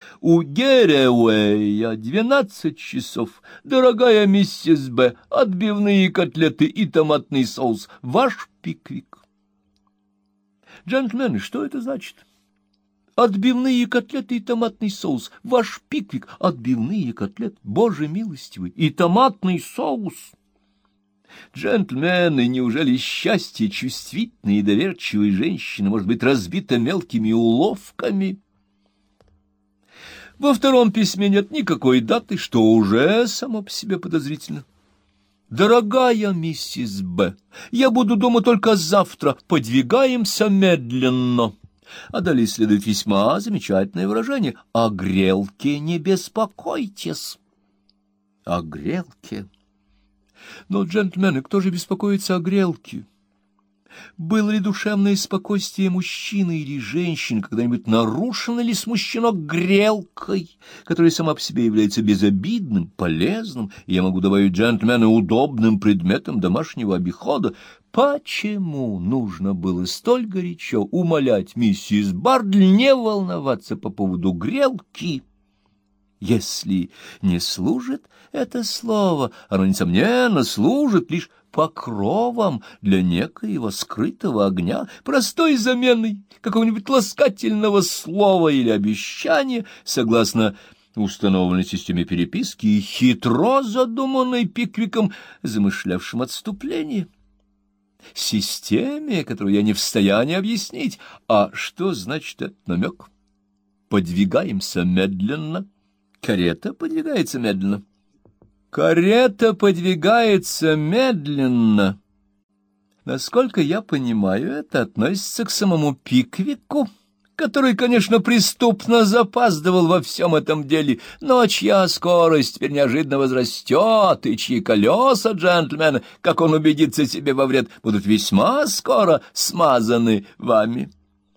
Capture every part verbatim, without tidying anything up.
У Герриуэя двенадцать часов. Дорогая миссис Б, отбивные котлеты и томатный соус. Ваш Пиквик. Джентльмены, что это значит? Отбивные котлеты и томатный соус. Ваш Пиквик. Отбивные котлеты, Боже милостивый, и томатный соус. Джентльмены, неужели счастье чувствительной и доверчивой женщины может быть разбито мелкими уловками? Во втором письме нет никакой даты, что уже само по себе подозрительно. Дорогая миссис Б, я буду дома только завтра. Подвигаемся медленно. А далее следует весьма замечательное выражение. О грелке не беспокойтесь. О грелке. Но, джентльмены, кто же беспокоится о грелке? Было ли душевное спокойствие мужчины или женщины когда-нибудь нарушено ли смущено грелкой, которая сама по себе является безобидным, полезным, и я могу добавить, джентльмены, удобным предметом домашнего обихода? Почему нужно было столь горячо умолять миссис Бардли не волноваться по поводу грелки? Если не служит это слово, оно, несомненно, служит лишь покровом для некоего скрытого огня, простой заменой какого-нибудь ласкательного слова или обещания, согласно установленной системе переписки и хитро задуманной Пиквиком, замышлявшим отступление. Системе, которую я не в состоянии объяснить. А что значит этот намек? Подвигаемся медленно. Карета подвигается медленно. Карета подвигается медленно. Насколько я понимаю, это относится к самому Пиквику, который, конечно, преступно запаздывал во всем этом деле, но чья скорость теперь неожиданно возрастет, и чьи колеса, джентльмены, как он убедится себе во вред, будут весьма скоро смазаны вами.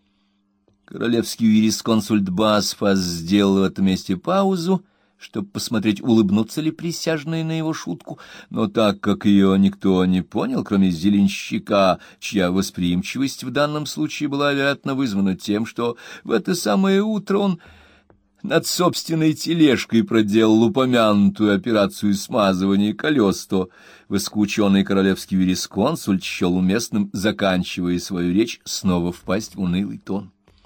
Королевский юрисконсульт Басфас сделал в этом месте паузу, чтобы посмотреть, улыбнутся ли присяжные на его шутку, но так как ее никто не понял, кроме зеленщика, чья восприимчивость в данном случае была, вероятно, вызвана тем, что в это самое утро он над собственной тележкой проделал упомянутую операцию смазывания колес, то воскученный королевский юрисконсульт счел уместным, заканчивая свою речь, снова впасть в унылый тон.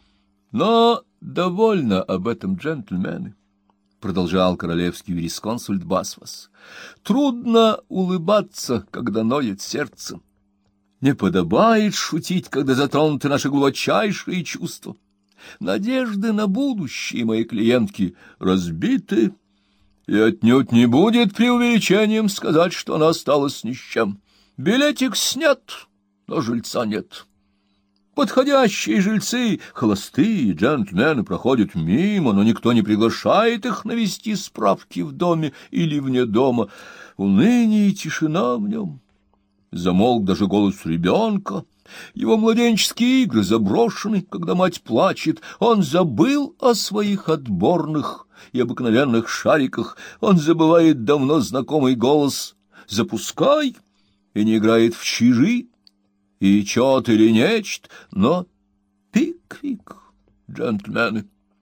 Но довольно об этом, джентльмены, — продолжал королевский юрисконсульт Басфас. Трудно улыбаться, когда ноет сердце. Не подобает шутить, когда затронуты наши глубочайшие чувства. Надежды на будущее моей клиентки разбиты, и отнюдь не будет преувеличением сказать, что она осталась ни с чем. Билетик снят, но жильца нет. Подходящие жильцы, холостые джентльмены, проходят мимо, но никто не приглашает их навести справки в доме или вне дома. Уныние и тишина в нем. Замолк даже голос ребенка. Его младенческие игры заброшены, когда мать плачет. Он забыл о своих отборных и обыкновенных шариках. Он забывает давно знакомый голос «Запускай!» и не играет в чижи. И чет или нечто, но Пиквик, джентльмены,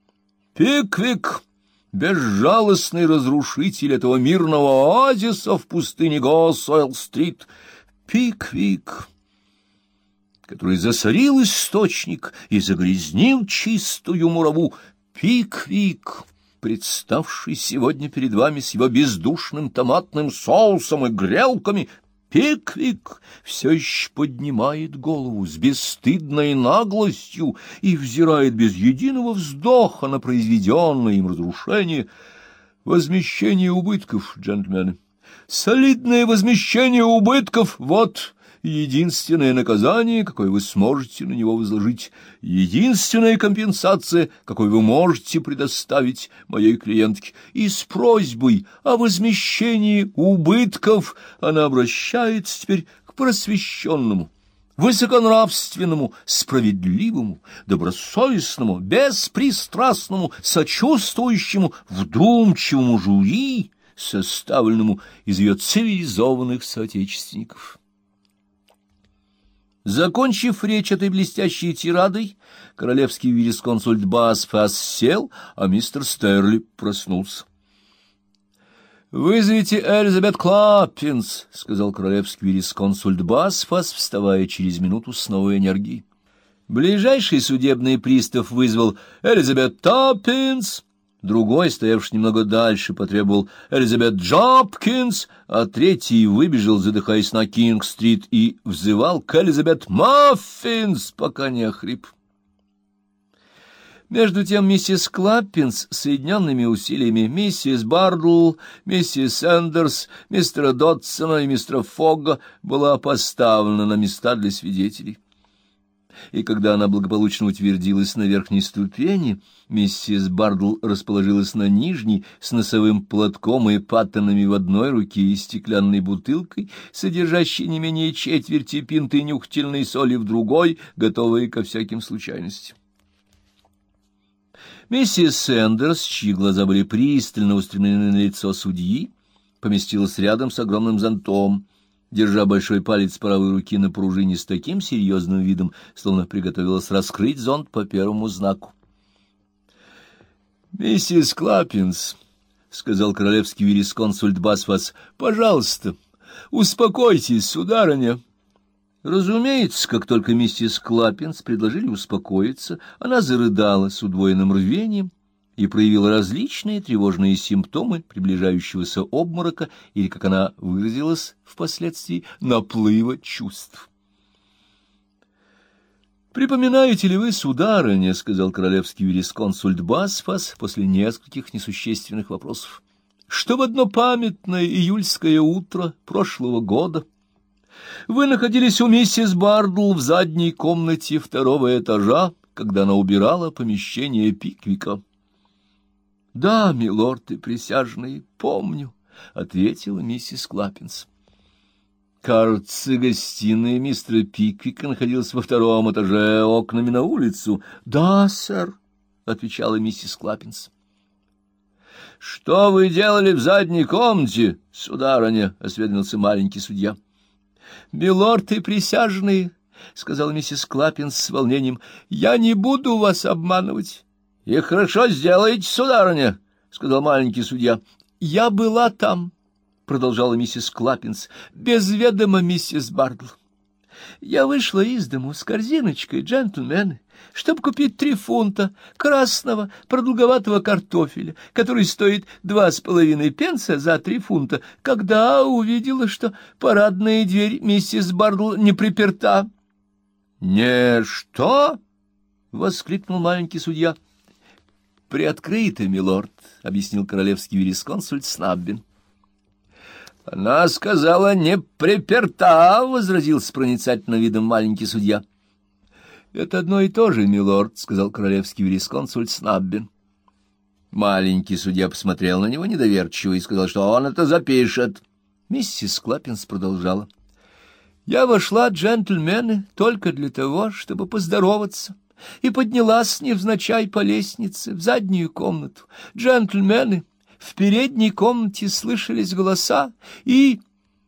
Пиквик, безжалостный разрушитель этого мирного оазиса в пустыне Госуэлл-стрит, Пиквик, который засорил источник и загрязнил чистую мураву, Пиквик, представший сегодня перед вами с его бездушным томатным соусом и грелками, Пиквик все еще поднимает голову с бесстыдной наглостью и взирает без единого вздоха на произведенное им разрушение. Возмещение убытков, джентльмены. Солидное возмещение убытков — вот единственное наказание, какое вы сможете на него возложить, единственная компенсация, какой вы можете предоставить моей клиентке. И с просьбой о возмещении убытков она обращается теперь к просвещенному, высоконравственному, справедливому, добросовестному, беспристрастному, сочувствующему, вдумчивому жюри, составленному из ее цивилизованных соотечественников. Закончив речь этой блестящей тирадой, королевский юрисконсульт Басфас сел, а мистер Стерли проснулся. «Вызовите Элизабет Клаппинс», — сказал королевский юрисконсульт Басфас, вставая через минуту с новой энергией. Ближайший судебный пристав вызвал Элизабет Таппинс, другой, стоявший немного дальше, потребовал Элизабет Джопкинс, а третий выбежал, задыхаясь, на Кинг-стрит и взывал к Элизабет Маффинс, пока не охрип. Между тем миссис Клаппинс с соединенными усилиями миссис Бардл, миссис Эндерс, мистера Дотсона и мистера Фогга была поставлена на места для свидетелей. И когда она благополучно утвердилась на верхней ступени, миссис Бардл расположилась на нижней с носовым платком и паттонами в одной руке и стеклянной бутылкой, содержащей не менее четверти пинты нюхательной соли в другой, готовой ко всяким случайностям. Миссис Сэндерс, чьи глаза были пристально устремлены на лицо судьи, поместилась рядом с огромным зонтом, держа большой палец правой руки на пружине с таким серьезным видом, словно приготовилась раскрыть зонт по первому знаку. «Миссис Клаппинс», — сказал королевский юрисконсульт Басфас, — «пожалуйста, успокойтесь, сударыня». Разумеется, как только миссис Клаппинс предложили успокоиться, она зарыдала с удвоенным рвением и проявила различные тревожные симптомы приближающегося обморока или, как она выразилась впоследствии, наплыва чувств. «Припоминаете ли вы, сударыня, — сказал королевский юрисконсульт Басфас после нескольких несущественных вопросов, — что в одно памятное июльское утро прошлого года вы находились у миссис Бардл в задней комнате второго этажа, когда она убирала помещение Пиквика?» «Да, милорд и присяжные, помню», — ответила миссис Клаппинс. «Кажется, гостиная мистера Пиквика находилась во втором этаже окнами на улицу». «Да, сэр», — отвечала миссис Клаппинс. «Что вы делали в задней комнате, сударыня?» — осведомился маленький судья. «Милорд и присяжные», — сказала миссис Клаппинс с волнением, — «я не буду вас обманывать». «И хорошо сделаете, сударыня», — сказал маленький судья. «Я была там», — продолжала миссис Клаппинс, — «без ведома миссис Бардл. Я вышла из дому с корзиночкой, джентльмены, чтобы купить три фунта красного продолговатого картофеля, который стоит два с половиной пенса за три фунта, когда увидела, что парадная дверь миссис Бардл не приперта». «Не что?» — воскликнул маленький судья. «Приоткрыто, милорд», — объяснил королевский юрисконсульт Снаббин. «Она сказала, не приперта», — возразил с проницательным видом маленький судья. «Это одно и то же, милорд», — сказал королевский юрисконсульт Снаббин. Маленький судья посмотрел на него недоверчиво и сказал, что он это запишет. Миссис Клаппинс продолжала. «Я вошла, джентльмены, только для того, чтобы поздороваться, и поднялась невзначай по лестнице в заднюю комнату. Джентльмены, в передней комнате слышались голоса, и...»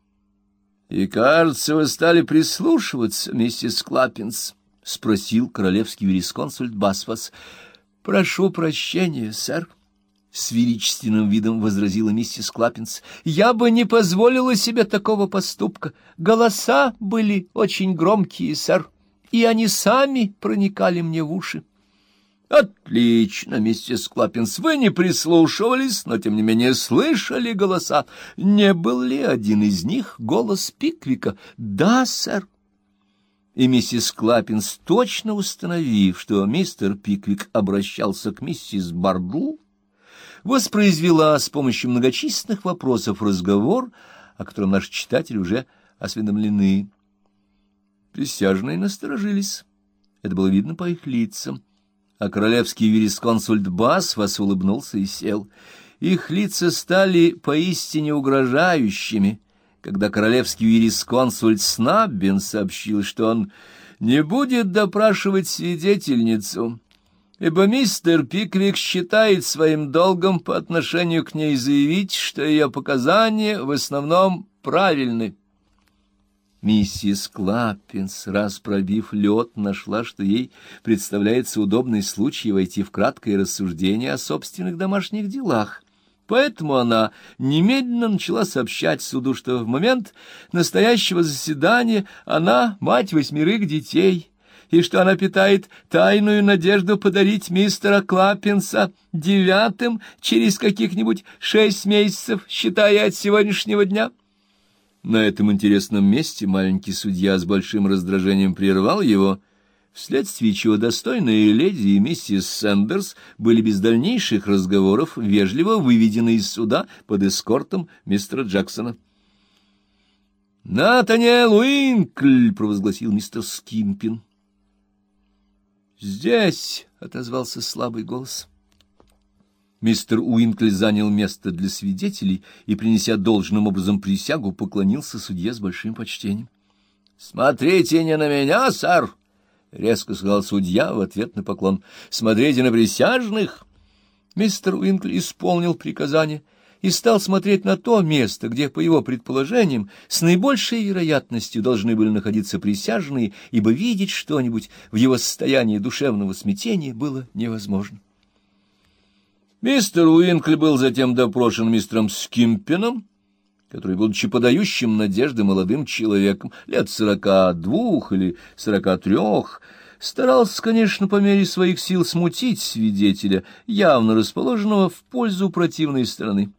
«И, кажется, вы стали прислушиваться, миссис Клаппинс?» — спросил королевский юрисконсульт Басфас. «Прошу прощения, сэр», — с величественным видом возразила миссис Клаппинс. «Я бы не позволила себе такого поступка. Голоса были очень громкие, сэр, и они сами проникали мне в уши». «Отлично, миссис Клаппинс, вы не прислушивались, но, тем не менее, слышали голоса. Не был ли один из них голос Пиквика?» «Да, сэр». И миссис Клаппинс, точно установив, что мистер Пиквик обращался к миссис Бардл, воспроизвела с помощью многочисленных вопросов разговор, о котором наши читатели уже осведомлены. Присяжные насторожились. Это было видно по их лицам. А королевский юрисконсульт Басфас улыбнулся и сел. Их лица стали поистине угрожающими, когда королевский юрисконсульт Снаббин сообщил, что он не будет допрашивать свидетельницу, ибо мистер Пиквик считает своим долгом по отношению к ней заявить, что ее показания в основном правильны. Миссис Клаппинс, раз пробив лед, нашла, что ей представляется удобный случай войти в краткое рассуждение о собственных домашних делах. Поэтому она немедленно начала сообщать суду, что в момент настоящего заседания она мать восьмерых детей, и что она питает тайную надежду подарить мистера Клаппинса девятым через каких-нибудь шесть месяцев, считая от сегодняшнего дня. На этом интересном месте маленький судья с большим раздражением прервал его, вследствие чего достойные леди и миссис Сэндерс были без дальнейших разговоров вежливо выведены из суда под эскортом мистера Джексона. «Натаниэл Уинкль!» — провозгласил мистер Скимпин. «Здесь!» — отозвался слабый голос. Мистер Уинкль занял место для свидетелей и, принеся должным образом присягу, поклонился судье с большим почтением. — Смотрите не на меня, сэр! — резко сказал судья в ответ на поклон. — Смотрите на присяжных! Мистер Уинкль исполнил приказание и стал смотреть на то место, где, по его предположениям, с наибольшей вероятностью должны были находиться присяжные, ибо видеть что-нибудь в его состоянии душевного смятения было невозможно. Мистер Уинкль был затем допрошен мистером Скимпином, который, будучи подающим надежды молодым человеком, лет сорока двух или сорока трех, старался, конечно, по мере своих сил смутить свидетеля, явно расположенного в пользу противной стороны.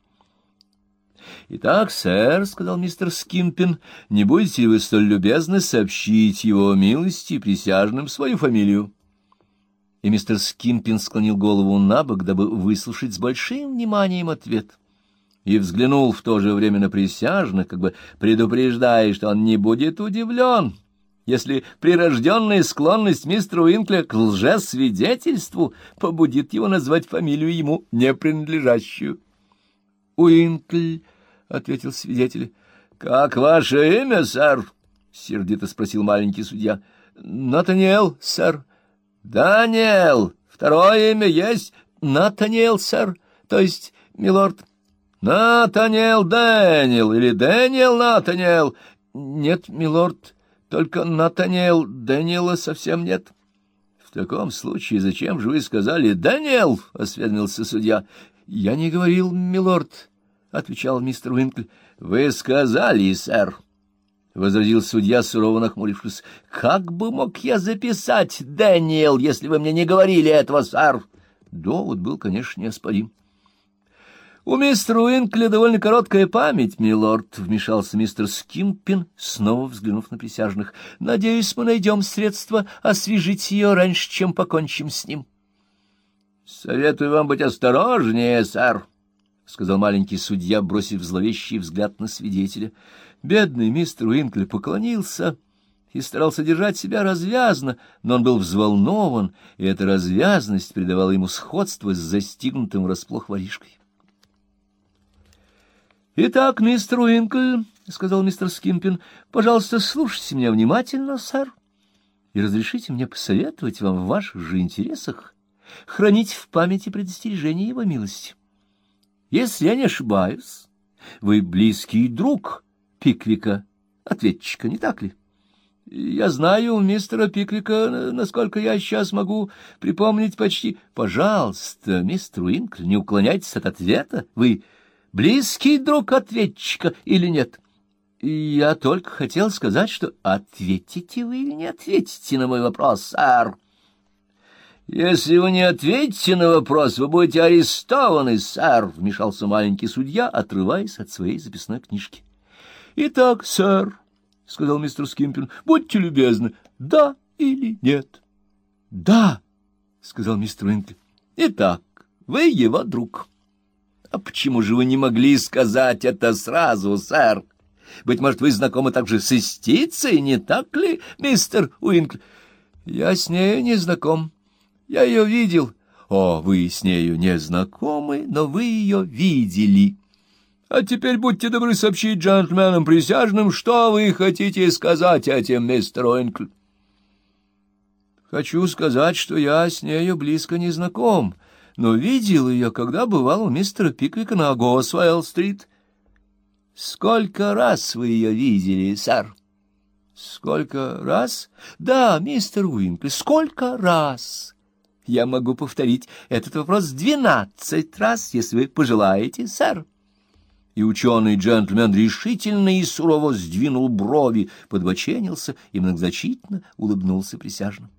— Итак, сэр, — сказал мистер Скимпин, — не будете ли вы столь любезны сообщить его милости присяжным свою фамилию? И мистер Скимпин склонил голову набок, дабы выслушать с большим вниманием ответ, и взглянул в то же время на присяжных, как бы предупреждая, что он не будет удивлен, если прирожденная склонность мистера Уинкля к лжесвидетельству побудит его назвать фамилию ему не принадлежащую. — Уинкль, — ответил свидетель. — Как ваше имя, сэр? — сердито спросил маленький судья. — Натаниэл, сэр. — Даниэл. Второе имя есть? — Натаниэл, сэр. То есть, милорд. — Натаниэл Дэниел или Дэниел Натаниэл? — Нет, милорд, только Натаниэл, Дэниела совсем нет. — В таком случае зачем же вы сказали «Дэниел»? — осведомился судья. — Я не говорил, милорд, — отвечал мистер Уинкль. — Вы сказали, сэр, — возразил судья, сурово нахмурившись. — Как бы мог я записать «Дэниел», если вы мне не говорили этого, сэр? Довод был, конечно, неоспорим. — У мистера Уинкля довольно короткая память, милорд, — вмешался мистер Скимпин, снова взглянув на присяжных. — Надеюсь, мы найдем средства освежить ее раньше, чем покончим с ним. — Советую вам быть осторожнее, сэр, — сказал маленький судья, бросив зловещий взгляд на свидетеля. Бедный мистер Уинкль поклонился и старался держать себя развязно, но он был взволнован, и эта развязность придавала ему сходство с застигнутым врасплох воришкой. — Итак, мистер Уинкль, — сказал мистер Скимпин, — пожалуйста, слушайте меня внимательно, сэр, и разрешите мне посоветовать вам в ваших же интересах хранить в памяти предостережение его милости. Если я не ошибаюсь, вы близкий друг Пиквика, ответчика, не так ли? Я знаю мистера Пиквика, насколько я сейчас могу припомнить почти... Пожалуйста, мистер Уинкль, не уклоняйтесь от ответа. Вы близкий друг ответчика или нет? Я только хотел сказать, что ответите вы или не ответите на мой вопрос, сэр. Если вы не ответите на вопрос, вы будете арестованы, сэр, — вмешался маленький судья, отрываясь от своей записной книжки. — Итак, сэр, — сказал мистер Скимпин, — будьте любезны, да или нет? — Да, — сказал мистер Уинкль. — Итак, вы его друг. — А почему же вы не могли сказать это сразу, сэр? Быть может, вы знакомы также с истицей, не так ли, мистер Уинкль? — Я с нею не знаком. Я ее видел. О, вы с нею не знакомы, но вы ее видели. А теперь будьте добры сообщить джентльменам присяжным, что вы хотите сказать этим, мистер Уинкль. Хочу сказать, что я с нею близко не знаком, но видел ее, когда бывал у мистера Пиквика на Госуэлл-стрит. Сколько раз вы ее видели, сэр? Сколько раз? Да, мистер Уинкли, сколько раз? Я могу повторить этот вопрос двенадцать раз, если вы пожелаете, сэр. И ученый-джентльмен решительно и сурово сдвинул брови, подбоченился и многозначительно улыбнулся присяжным.